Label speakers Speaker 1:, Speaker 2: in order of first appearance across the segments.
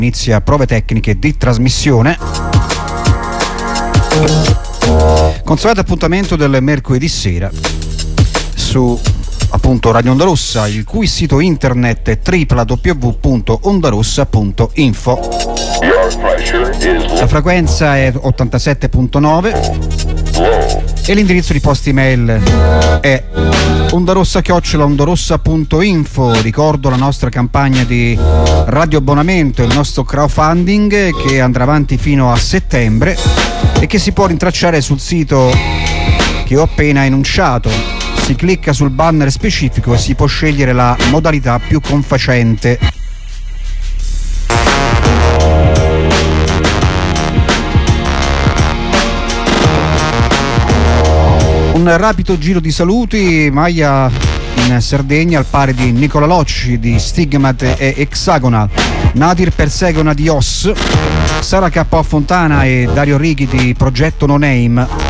Speaker 1: inizia prove tecniche di trasmissione. Consueto appuntamento del mercoledì sera su appunto Radio Onda Rossa, il cui sito internet è www.ondarossa.info. La frequenza è 87.9 e l'indirizzo di posta email è ondarossa@ondarossa.info. Ricordo la nostra campagna di radioabbonamento, il nostro crowdfunding che andrà avanti fino a settembre e che si può rintracciare sul sito che ho appena enunciato. Si clicca sul banner specifico e si può scegliere la modalità più confacente. Un rapido giro di saluti. Maia in Sardegna al pari di Nicola Locci di Stigmat e Hexagonal, Nadir Persegona di Os, Sara K. Fontana e Dario Righi di Progetto No Name.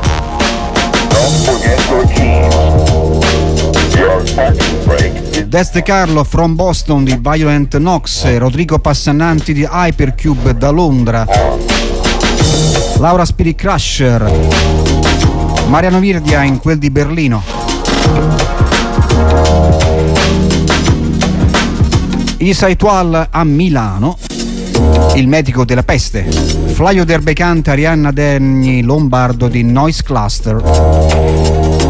Speaker 1: Des De Carlo from Boston di Violent Nox, Rodrigo Passannanti di Hypercube da Londra, Laura Spirit Crusher, Mariano Virdia in quel di Berlino, Isa Etoile a Milano, il medico della peste, Flavio Derbecante, Arianna Degni Lombardo di Noise Cluster.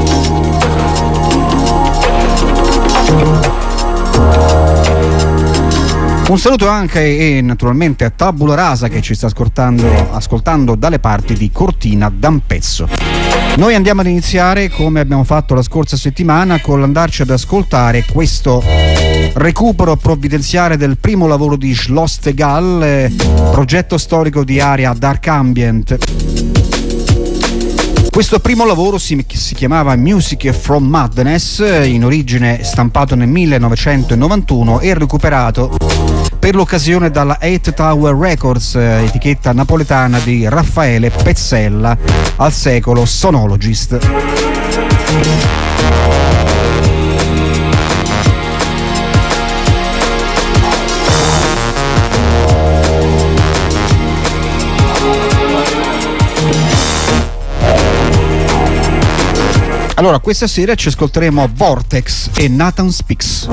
Speaker 1: Un saluto anche e naturalmente a Tabula Rasa che ci sta ascoltando dalle parti di Cortina d'Ampezzo. Noi andiamo ad iniziare, come abbiamo fatto la scorsa settimana, con l'andarci ad ascoltare questo recupero provvidenziale del primo lavoro di Schloss Tegal, progetto storico di area Dark Ambient. Questo primo lavoro si chiamava Music from Madness, in origine stampato nel 1991 e recuperato per l'occasione dalla 8 Tower Records, etichetta napoletana di Raffaele Pezzella, al secolo Sonologist. Allora, questa sera ci ascolteremo Vortex e Nathan Speaks.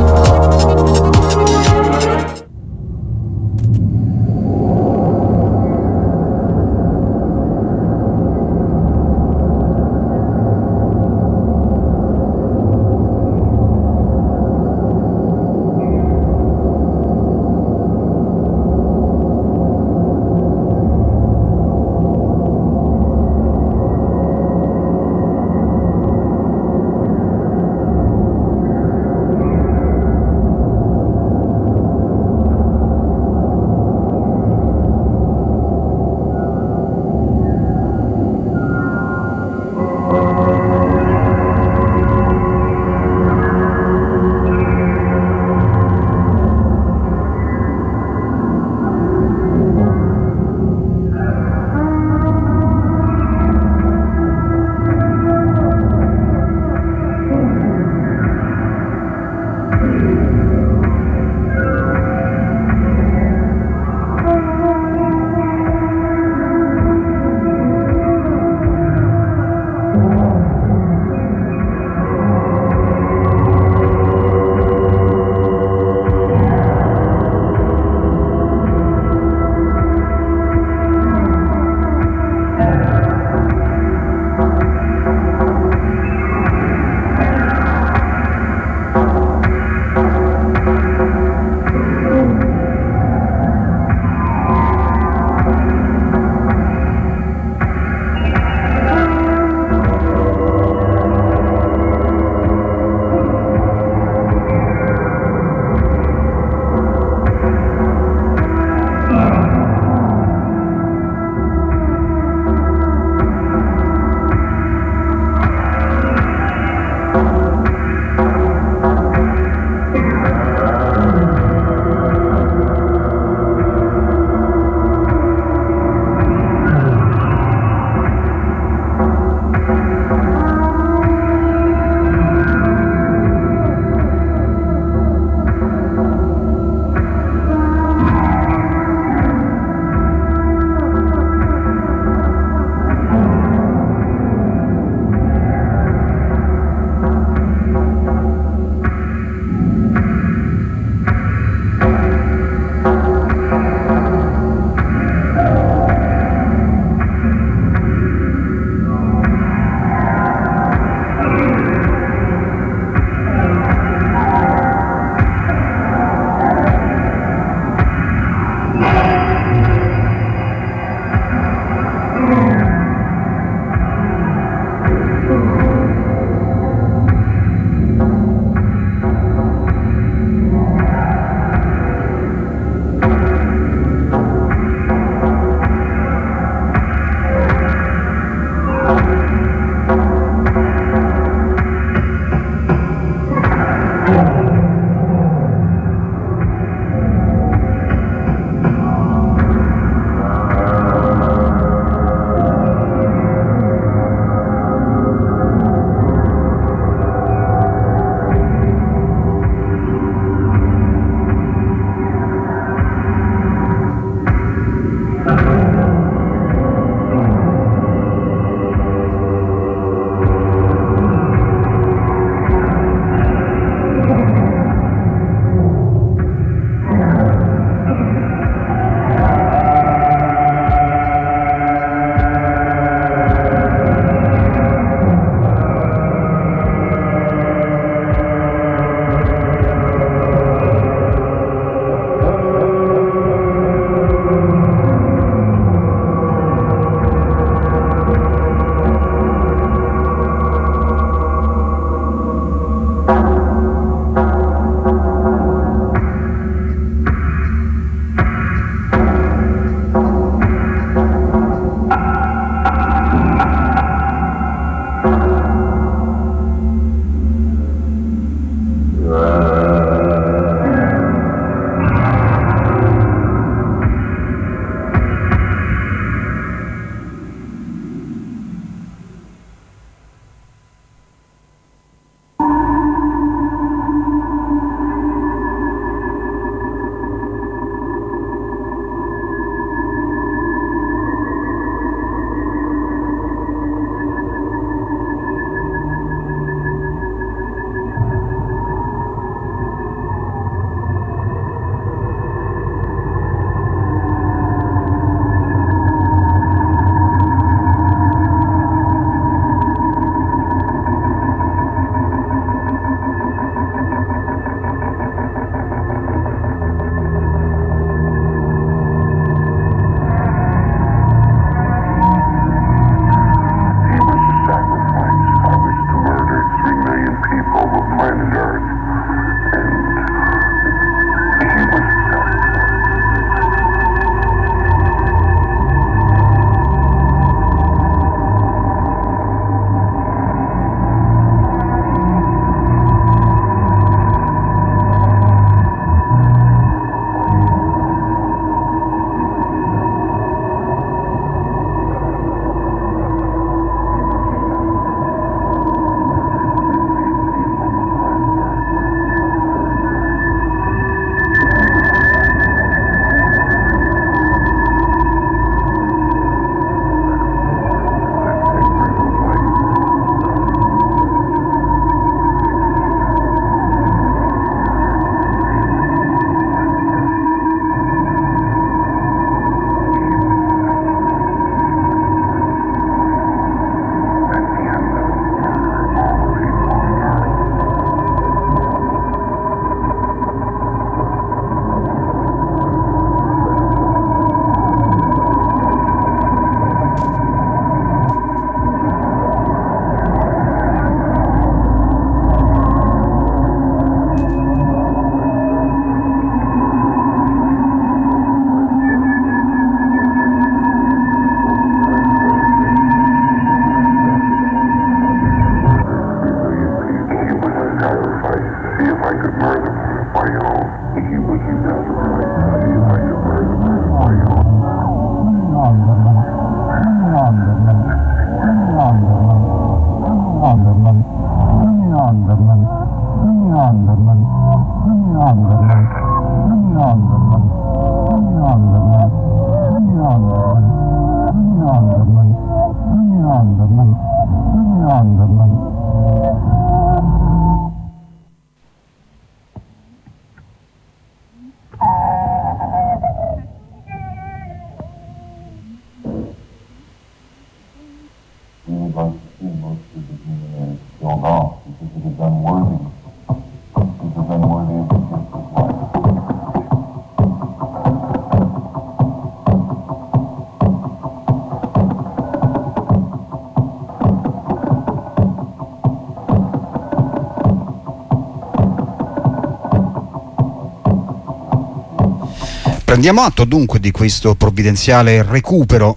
Speaker 1: Prendiamo atto dunque di questo provvidenziale recupero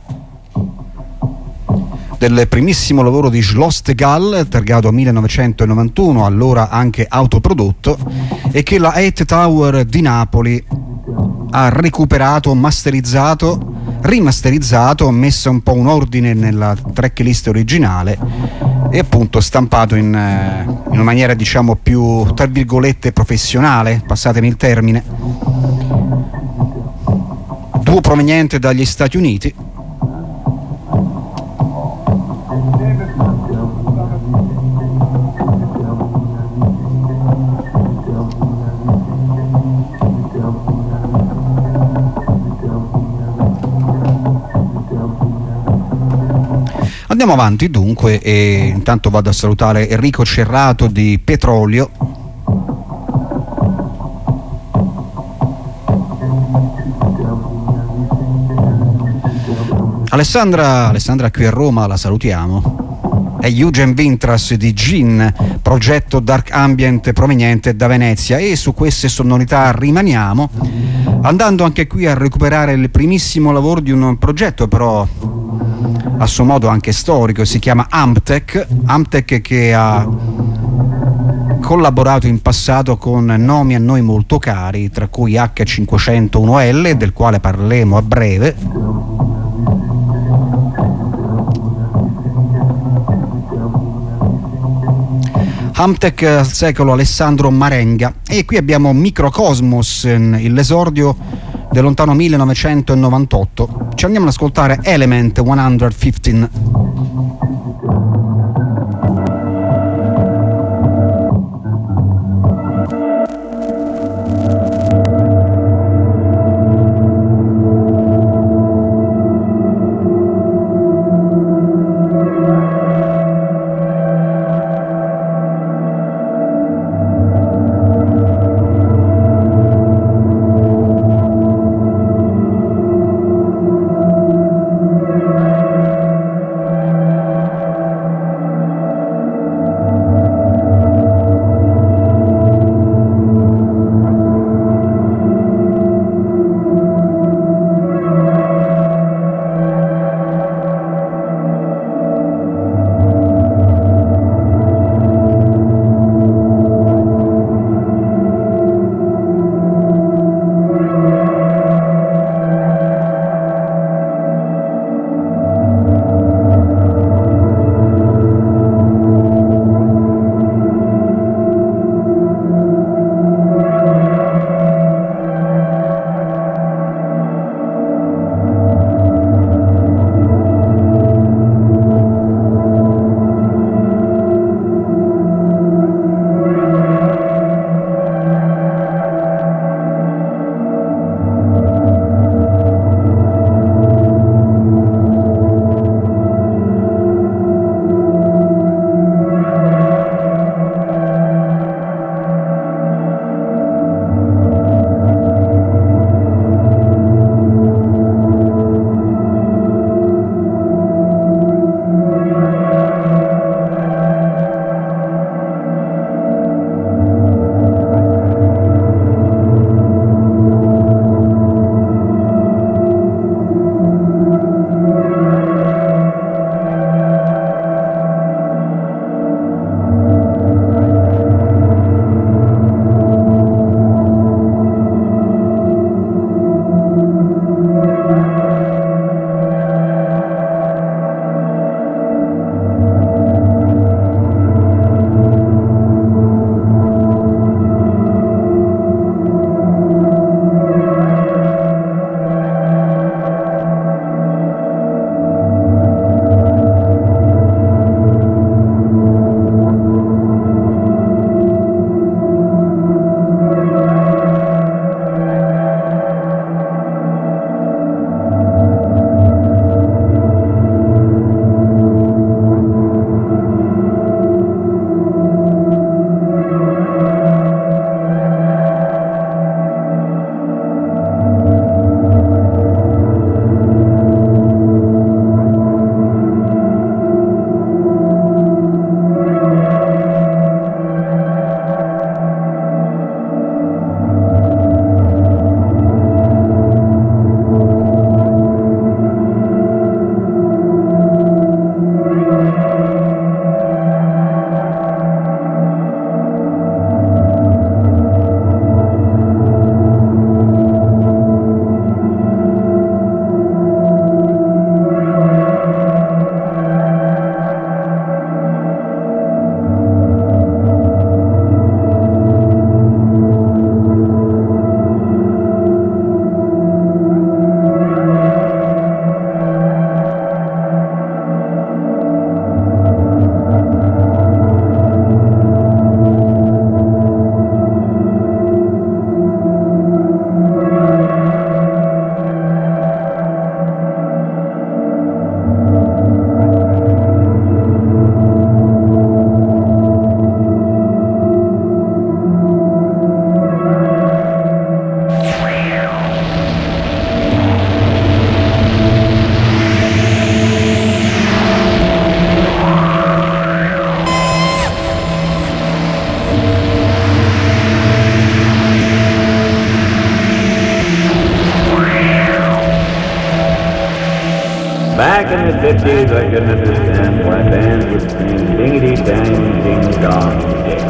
Speaker 1: del primissimo lavoro di Schloss de Gall, targato 1991, allora anche autoprodotto, e che la Eight Tower di Napoli ha recuperato, masterizzato, rimasterizzato, messo un po' un ordine nella tracklist originale e appunto stampato in una maniera diciamo più, tra virgolette, professionale, passatemi il termine. Duo proveniente dagli Stati Uniti. Andiamo avanti dunque e intanto vado a salutare Enrico Cerrato di Petrolio. Alessandra qui a Roma, la salutiamo. È Eugen Vintras di Gin, progetto dark ambient proveniente da Venezia, e su queste sonorità rimaniamo, andando anche qui a recuperare il primissimo lavoro di un progetto però a suo modo anche storico, si chiama Amtech, che ha collaborato in passato con nomi a noi molto cari, tra cui H501L, del quale parleremo a breve. Amtech al secolo Alessandro Marenga, e qui abbiamo Microcosmos, l'esordio del lontano 1998. Ci andiamo ad ascoltare Element 115.
Speaker 2: Back in the 50s, I couldn't understand why bands would scream ding-a-dee-dang, ding-dong, ding.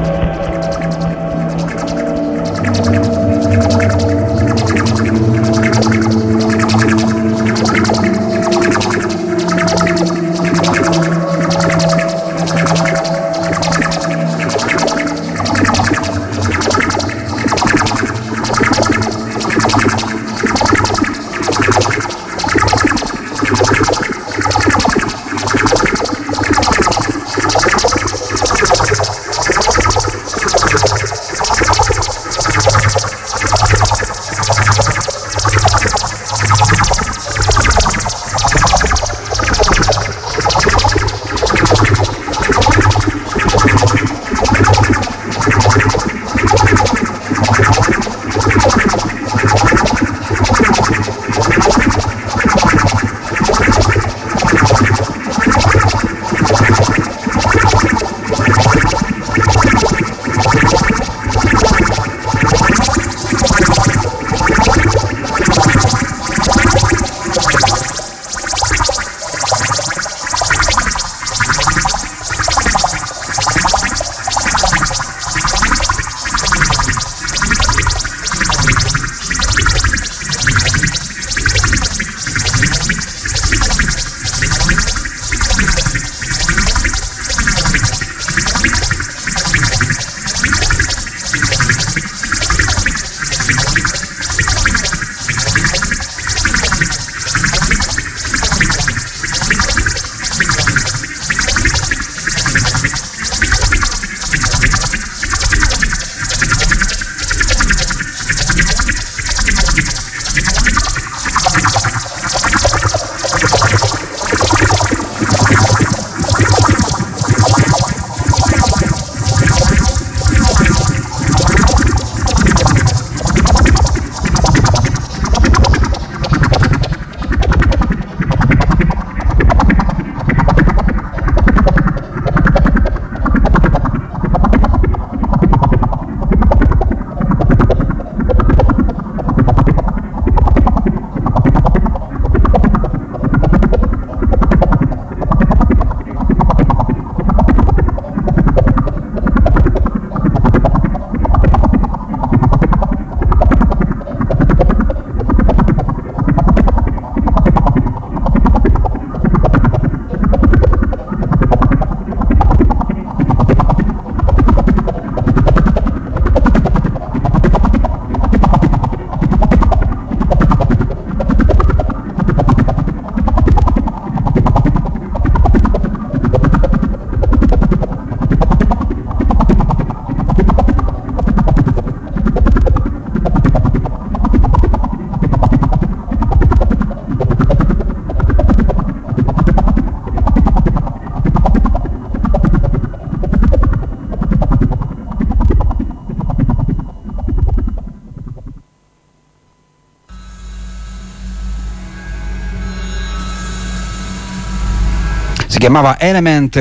Speaker 1: chiamava Element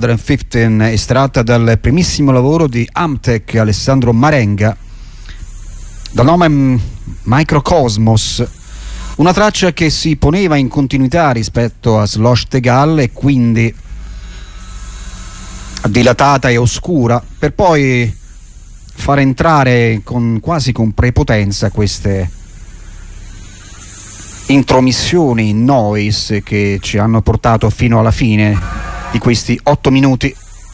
Speaker 1: 115, estratta dal primissimo lavoro di Amtek Alessandro Marenga dal nome Microcosmos, una traccia che si poneva in continuità rispetto a Slosh Tegal e quindi dilatata e oscura, per poi far entrare quasi con prepotenza queste intromissioni noise che ci hanno portato fino alla fine di questi 8 minuti.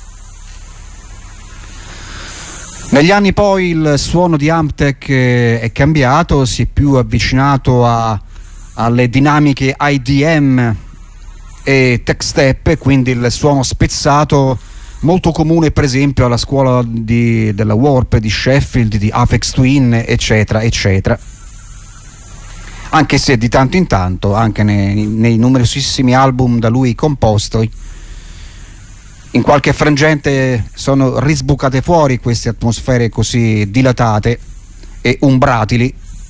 Speaker 1: Negli anni poi il suono di Amtek è cambiato, si è più avvicinato alle dinamiche IDM e tech step, quindi il suono spezzato molto comune per esempio alla scuola della Warp di Sheffield, di Aphex Twin, eccetera eccetera, anche se di tanto in tanto anche nei numerosissimi album da lui composti in qualche frangente sono risbucate fuori queste atmosfere così dilatate e umbratili.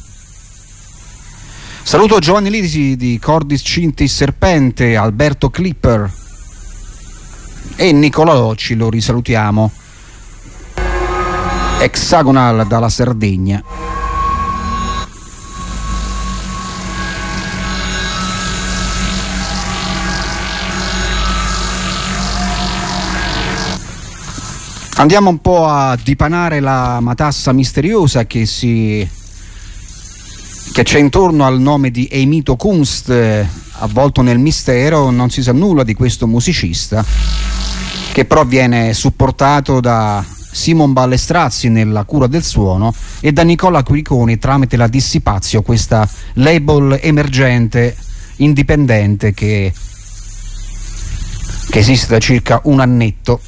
Speaker 1: Saluto Giovanni Lisi di Cordis Cinti Serpente, Alberto Clipper e Nicola Locci, lo risalutiamo, Hexagonal dalla Sardegna. Andiamo un po' a dipanare la matassa misteriosa che c'è intorno al nome di Eimito Kunst, avvolto nel mistero. Non si sa nulla di questo musicista, che però viene supportato da Simon Ballestrazzi nella cura del suono e da Nicola Quiriconi tramite la Dissipazio, questa label emergente indipendente che esiste da circa un annetto.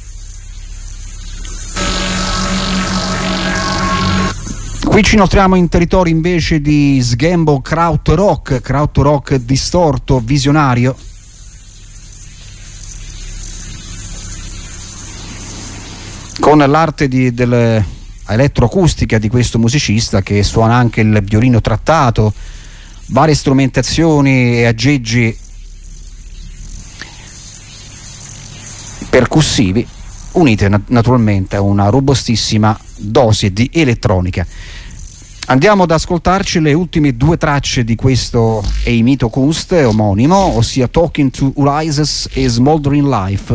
Speaker 1: Qui ci notiamo in territorio invece di sgambo krautrock distorto, visionario. Con l'arte dell'elettroacustica di questo musicista, che suona anche il violino trattato, varie strumentazioni e aggeggi percussivi, unite naturalmente a una robustissima dose di elettronica. Andiamo ad ascoltarci le ultime due tracce di questo Eimito Kunst omonimo, ossia Talking to Ulysses e Smoldering Life.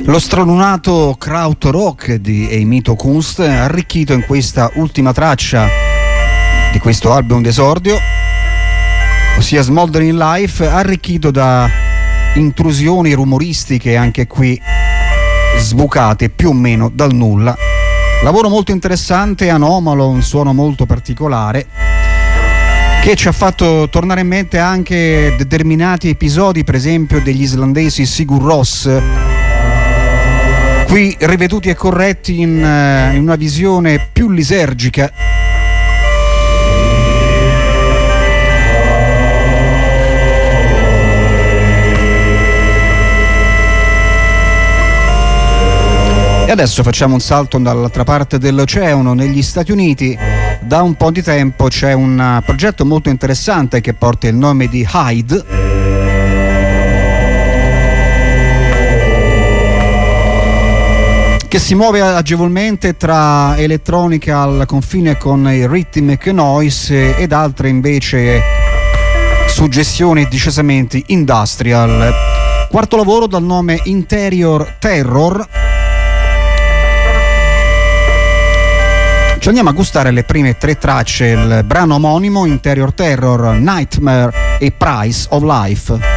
Speaker 1: Lo stralunato krautrock di Eimito Kunst, arricchito in questa ultima traccia di questo album d'esordio, ossia Smoldering Life, arricchito da intrusioni rumoristiche anche qui sbucate più o meno dal nulla. Lavoro molto interessante, anomalo, un suono molto particolare che ci ha fatto tornare in mente anche determinati episodi, per esempio degli islandesi Sigur Rós, qui riveduti e corretti in una visione più lisergica. E adesso facciamo un salto dall'altra parte dell'oceano, negli Stati Uniti. Da un po' di tempo c'è un progetto molto interessante che porta il nome di Hyde, che si muove agevolmente tra elettronica al confine con il rhythmic noise ed altre invece suggestioni decisamente industrial. Quarto lavoro dal nome Interior Terror. Ci andiamo a gustare le prime tre tracce, il brano omonimo, Interior Terror, Nightmare e Price of Life.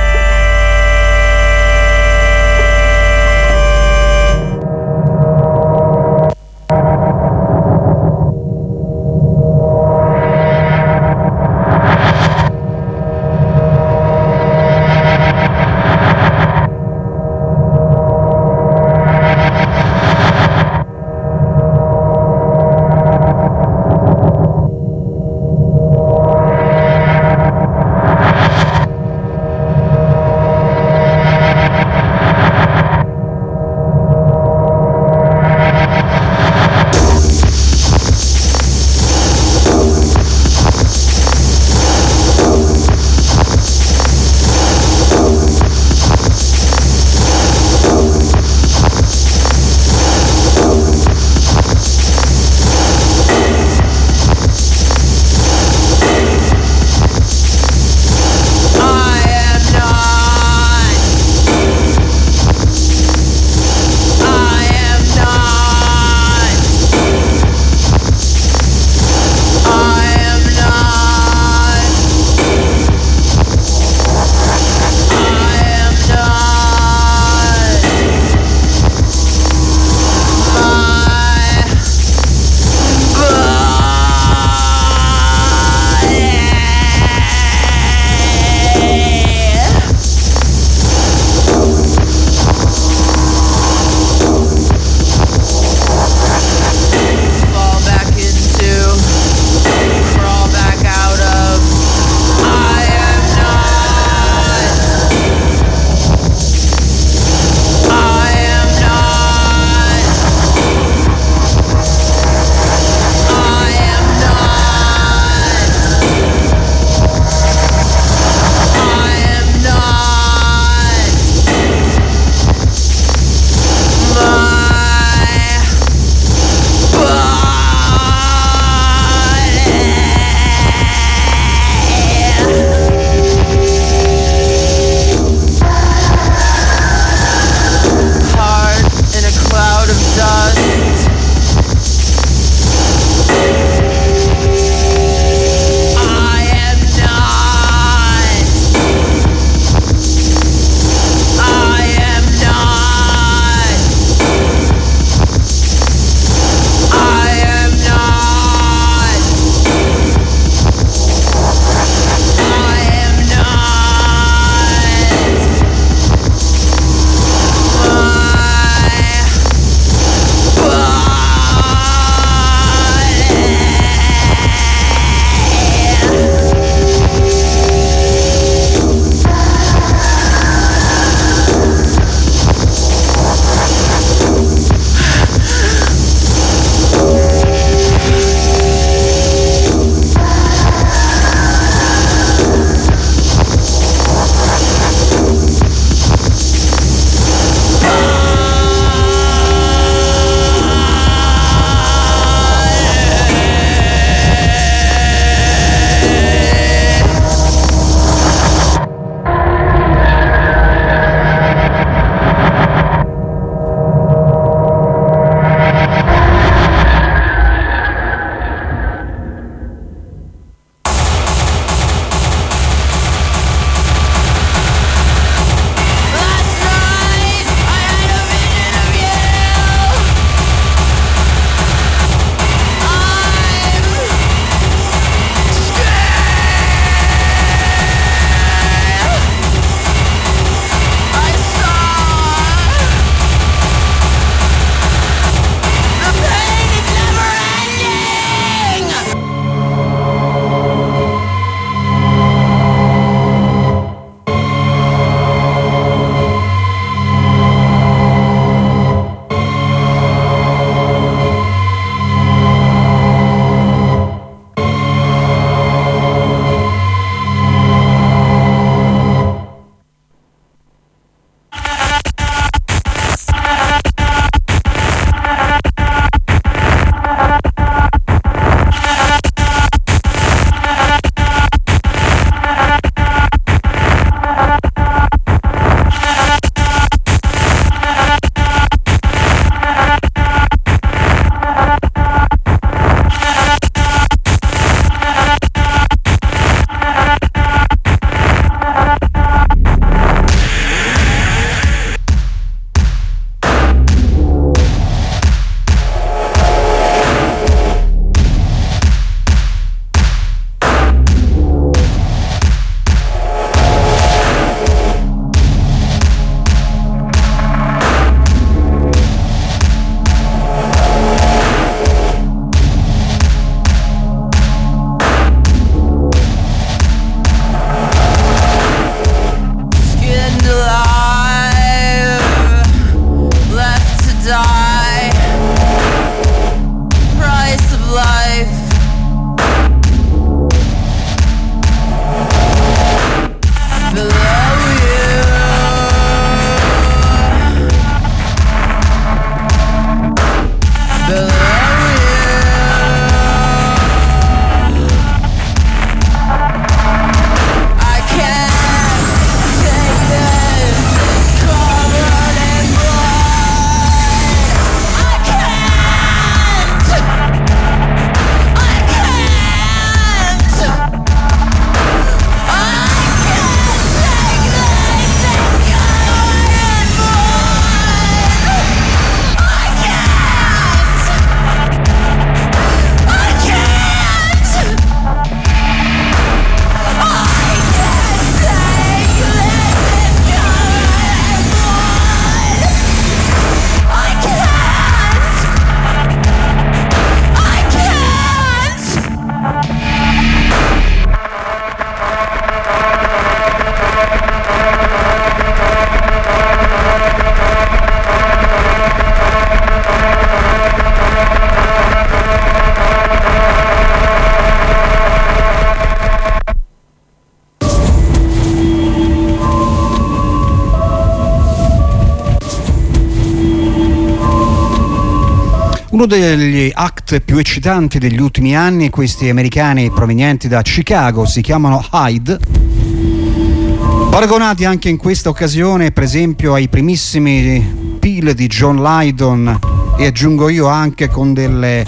Speaker 1: Uno degli act più eccitanti degli ultimi anni, questi americani provenienti da Chicago, si chiamano Hyde, paragonati anche in questa occasione per esempio ai primissimi Peel di John Lydon, e aggiungo io anche con delle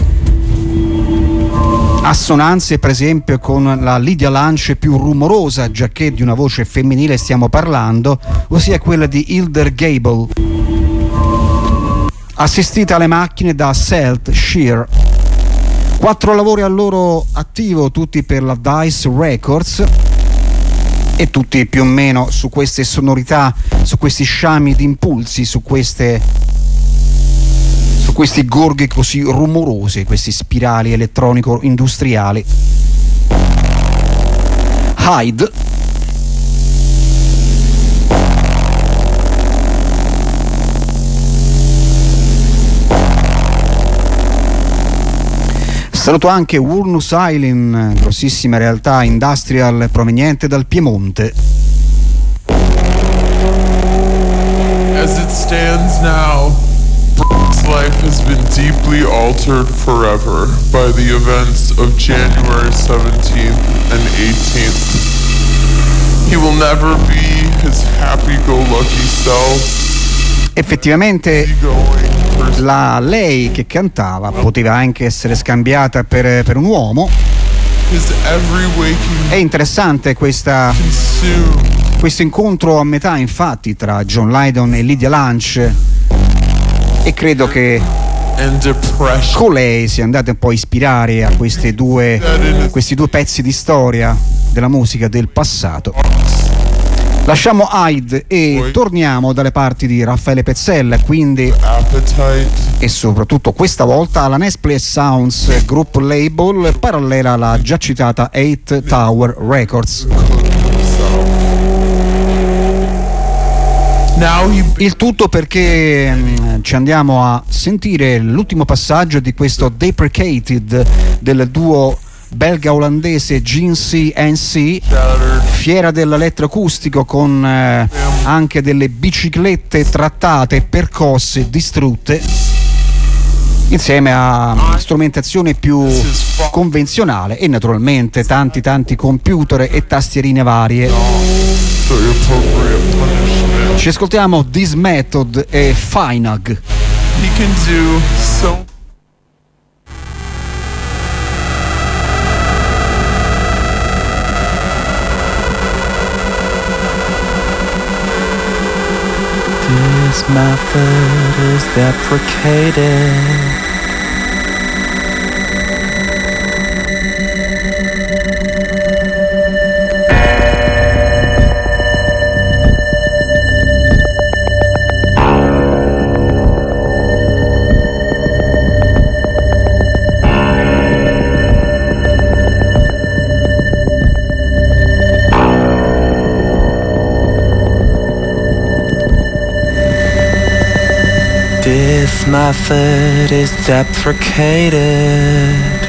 Speaker 1: assonanze per esempio con la Lydia Lunch più rumorosa, giacché di una voce femminile stiamo parlando, ossia quella di Hilda Gable, assistita alle macchine da Selt Shear. 4 lavori al loro attivo, tutti per la Dice Records, e tutti più o meno su queste sonorità, su questi sciami di impulsi, su questi gorghi così rumorosi, questi spirali elettronico-industriali. Hyde. Saluto anche Wurnus Island, grossissima realtà industrial proveniente dal Piemonte.
Speaker 3: As it stands now, Brock's life has been deeply altered forever by the events of January 17th and 18th. He will never be his happy-go-lucky self.
Speaker 1: Effettivamente lei che cantava poteva anche essere scambiata per un uomo. È interessante questo incontro a metà, infatti, tra John Lydon e Lydia Lunch, e credo che colei sia andata un po' a ispirare a questi due pezzi di storia della musica del passato. Lasciamo Hyde e torniamo dalle parti di Raffaele Pezzella, quindi, e soprattutto questa volta alla Nesple Sounds Group Label, parallela alla già citata 8 Tower Records. Il tutto perché ci andiamo a sentire l'ultimo passaggio di questo Deprecated del duo belga-olandese GNC, fiera dell'elettroacustico, con anche delle biciclette trattate, percosse, distrutte, insieme a strumentazione più convenzionale e naturalmente tanti computer e tastierine varie. Ci ascoltiamo This Method e Finag.
Speaker 4: This method is deprecated. This method is deprecated.